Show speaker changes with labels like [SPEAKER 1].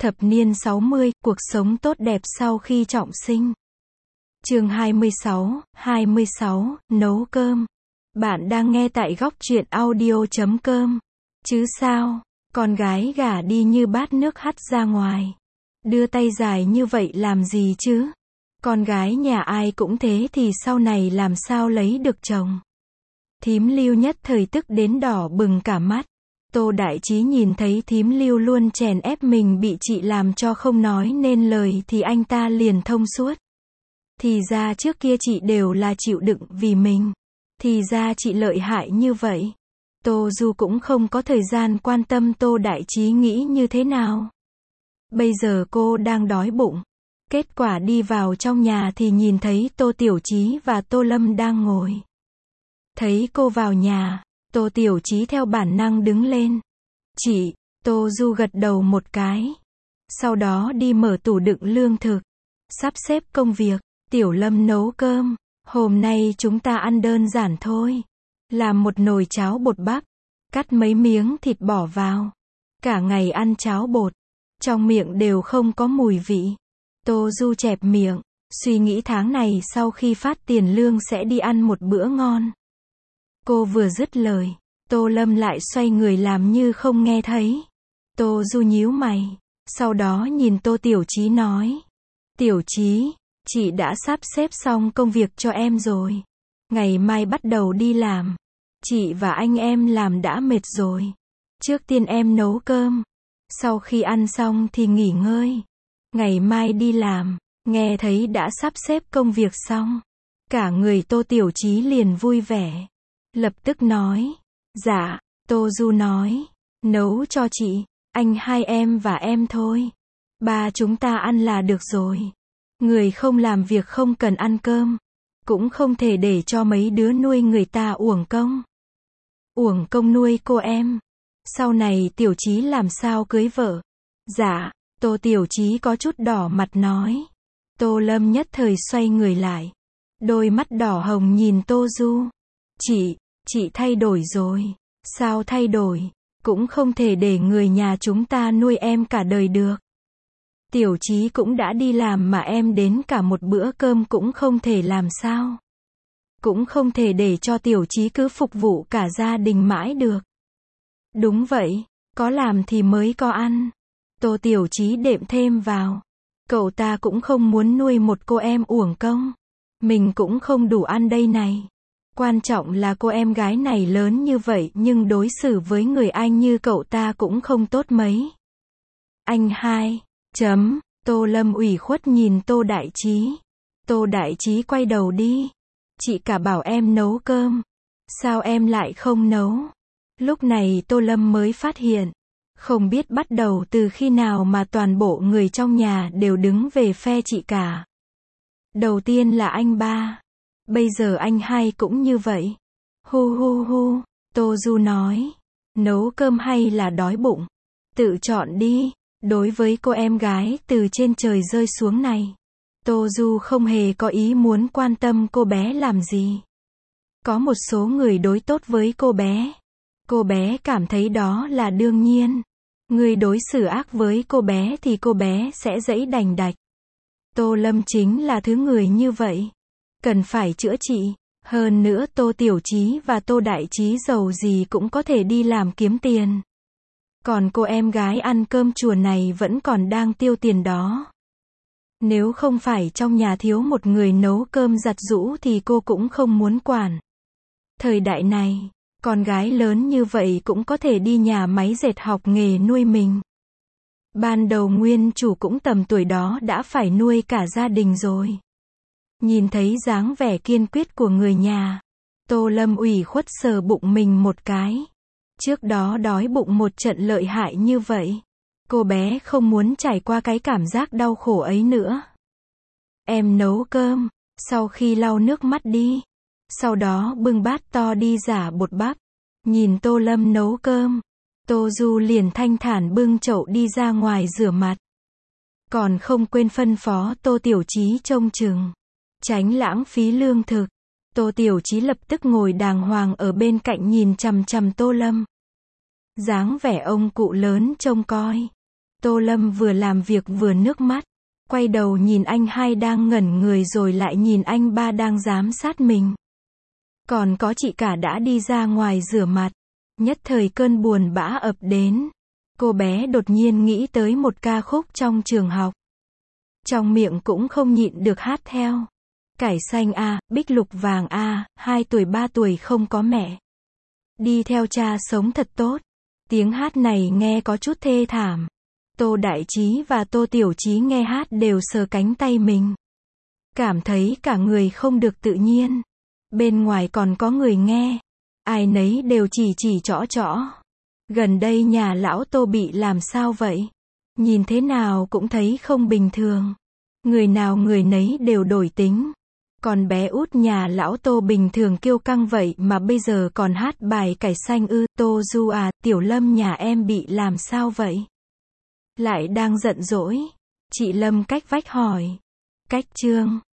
[SPEAKER 1] Thập niên 60, cuộc sống tốt đẹp sau khi trọng sinh. Chương 26, nấu cơm. Bạn đang nghe tại góc truyện audio.com. Chứ sao, con gái gả đi như bát nước hắt ra ngoài. Đưa tay dài như vậy làm gì chứ? Con gái nhà ai cũng thế thì sau này làm sao lấy được chồng? Thím Lưu nhất thời tức đến đỏ bừng cả mắt. Tô Đại Trí nhìn thấy thím Lưu luôn chèn ép mình bị chị làm cho không nói nên lời thì anh ta liền thông suốt. Thì ra trước kia chị đều là chịu đựng vì mình. Thì ra chị lợi hại như vậy. Tô Du cũng không có thời gian quan tâm Tô Đại Trí nghĩ như thế nào. Bây giờ cô đang đói bụng. Kết quả đi vào trong nhà thì nhìn thấy Tô Tiểu Trí và Tô Lâm đang ngồi. Thấy cô vào nhà, Tô Tiểu Trí theo bản năng đứng lên. Chị, Tô Du gật đầu một cái. Sau đó đi mở tủ đựng lương thực. Sắp xếp công việc, Tiểu Lâm nấu cơm. Hôm nay chúng ta ăn đơn giản thôi. Làm một nồi cháo bột bắp. Cắt mấy miếng thịt bỏ vào. Cả ngày ăn cháo bột. Trong miệng đều không có mùi vị. Tô Du chẹp miệng. Suy nghĩ tháng này sau khi phát tiền lương sẽ đi ăn một bữa ngon. Cô vừa dứt lời, Tô Lâm lại xoay người làm như không nghe thấy. Tô Du nhíu mày, sau đó nhìn Tô Tiểu Trí nói. Tiểu Trí, chị đã sắp xếp xong công việc cho em rồi. Ngày mai bắt đầu đi làm. Chị và anh em làm đã mệt rồi. Trước tiên em nấu cơm. Sau khi ăn xong thì nghỉ ngơi. Ngày mai đi làm. Nghe thấy đã sắp xếp công việc xong. Cả người Tô Tiểu Trí liền vui vẻ. Lập tức nói. Dạ, Tô Du nói. Nấu cho chị, anh hai em và em thôi. Ba chúng ta ăn là được rồi. Người không làm việc không cần ăn cơm. Cũng không thể để cho mấy đứa nuôi người ta uổng công. Uổng công nuôi cô em. Sau này Tiểu Trí làm sao cưới vợ? Dạ, Tô Tiểu Trí có chút đỏ mặt nói. Tô Lâm nhất thời xoay người lại. Đôi mắt đỏ hồng nhìn Tô Du. Chị thay đổi rồi. Sao thay đổi? Cũng không thể để người nhà chúng ta nuôi em cả đời được. Tiểu Trí cũng đã đi làm mà em đến cả một bữa cơm cũng không thể làm sao? Cũng không thể để cho Tiểu Trí cứ phục vụ cả gia đình mãi được. Đúng vậy, có làm thì mới có ăn. Tô Tiểu Trí đệm thêm vào. Cậu ta cũng không muốn nuôi một cô em uổng công. Mình cũng không đủ ăn đây này. Quan trọng là cô em gái này lớn như vậy nhưng đối xử với người anh như cậu ta cũng không tốt mấy. Anh hai. Tô Lâm ủy khuất nhìn Tô Đại Trí. Tô Đại Trí quay đầu đi. Chị cả bảo em nấu cơm. Sao em lại không nấu? Lúc này Tô Lâm mới phát hiện. Không biết bắt đầu từ khi nào mà toàn bộ người trong nhà đều đứng về phe chị cả. Đầu tiên là anh ba. Bây giờ anh hai cũng như vậy. Hu, Tô Du nói. Nấu cơm hay là đói bụng? Tự chọn đi. Đối với cô em gái từ trên trời rơi xuống này, Tô Du không hề có ý muốn quan tâm cô bé làm gì. Có một số người đối tốt với cô bé cảm thấy đó là đương nhiên. Người đối xử ác với cô bé thì cô bé sẽ dẫy đành đạch. Tô Lâm chính là thứ người như vậy. Cần phải chữa trị. Hơn nữa Tô Tiểu Trí và Tô Đại Trí giàu gì cũng có thể đi làm kiếm tiền. Còn cô em gái ăn cơm chùa này vẫn còn đang tiêu tiền đó. Nếu không phải trong nhà thiếu một người nấu cơm giặt giũ thì cô cũng không muốn quản. Thời đại này, con gái lớn như vậy cũng có thể đi nhà máy dệt học nghề nuôi mình. Ban đầu nguyên chủ cũng tầm tuổi đó đã phải nuôi cả gia đình rồi. Nhìn thấy dáng vẻ kiên quyết của người nhà, Tô Lâm ủy khuất sờ bụng mình một cái. Trước đó đói bụng một trận lợi hại như vậy. Cô bé không muốn trải qua cái cảm giác đau khổ ấy nữa. Em nấu cơm, sau khi lau nước mắt đi. Sau đó bưng bát to đi rả bột bắp. Nhìn Tô Lâm nấu cơm. Tô Du liền thanh thản bưng chậu đi ra ngoài rửa mặt. Còn không quên phân phó Tô Tiểu Trí trông chừng. Tránh lãng phí lương thực. Tô Tiểu Trí lập tức ngồi đàng hoàng ở bên cạnh nhìn chằm chằm Tô Lâm. Dáng vẻ ông cụ lớn trông coi. Tô Lâm vừa làm việc vừa nước mắt. Quay đầu nhìn anh hai đang ngẩn người rồi lại nhìn anh ba đang giám sát mình. Còn có chị cả đã đi ra ngoài rửa mặt. Nhất thời cơn buồn bã ập đến. Cô bé đột nhiên nghĩ tới một ca khúc trong trường học. Trong miệng cũng không nhịn được hát theo. Cải xanh a, bích lục vàng a, 2 tuổi 3 tuổi không có mẹ. Đi theo cha sống thật tốt. Tiếng hát này nghe có chút thê thảm. Tô Đại Trí và Tô Tiểu Trí nghe hát đều sờ cánh tay mình. Cảm thấy cả người không được tự nhiên. Bên ngoài còn có người nghe. Ai nấy đều chỉ trõ trõ. Gần đây nhà lão Tô bị làm sao vậy? Nhìn thế nào cũng thấy không bình thường. Người nào người nấy đều đổi tính. Còn bé út nhà lão Tô bình thường kiêu căng vậy mà bây giờ còn hát bài cải xanh ư. Tô Du à, Tiểu Lâm nhà em bị làm sao vậy? Lại đang giận dỗi. Chị Lâm cách vách hỏi. Cách Trương.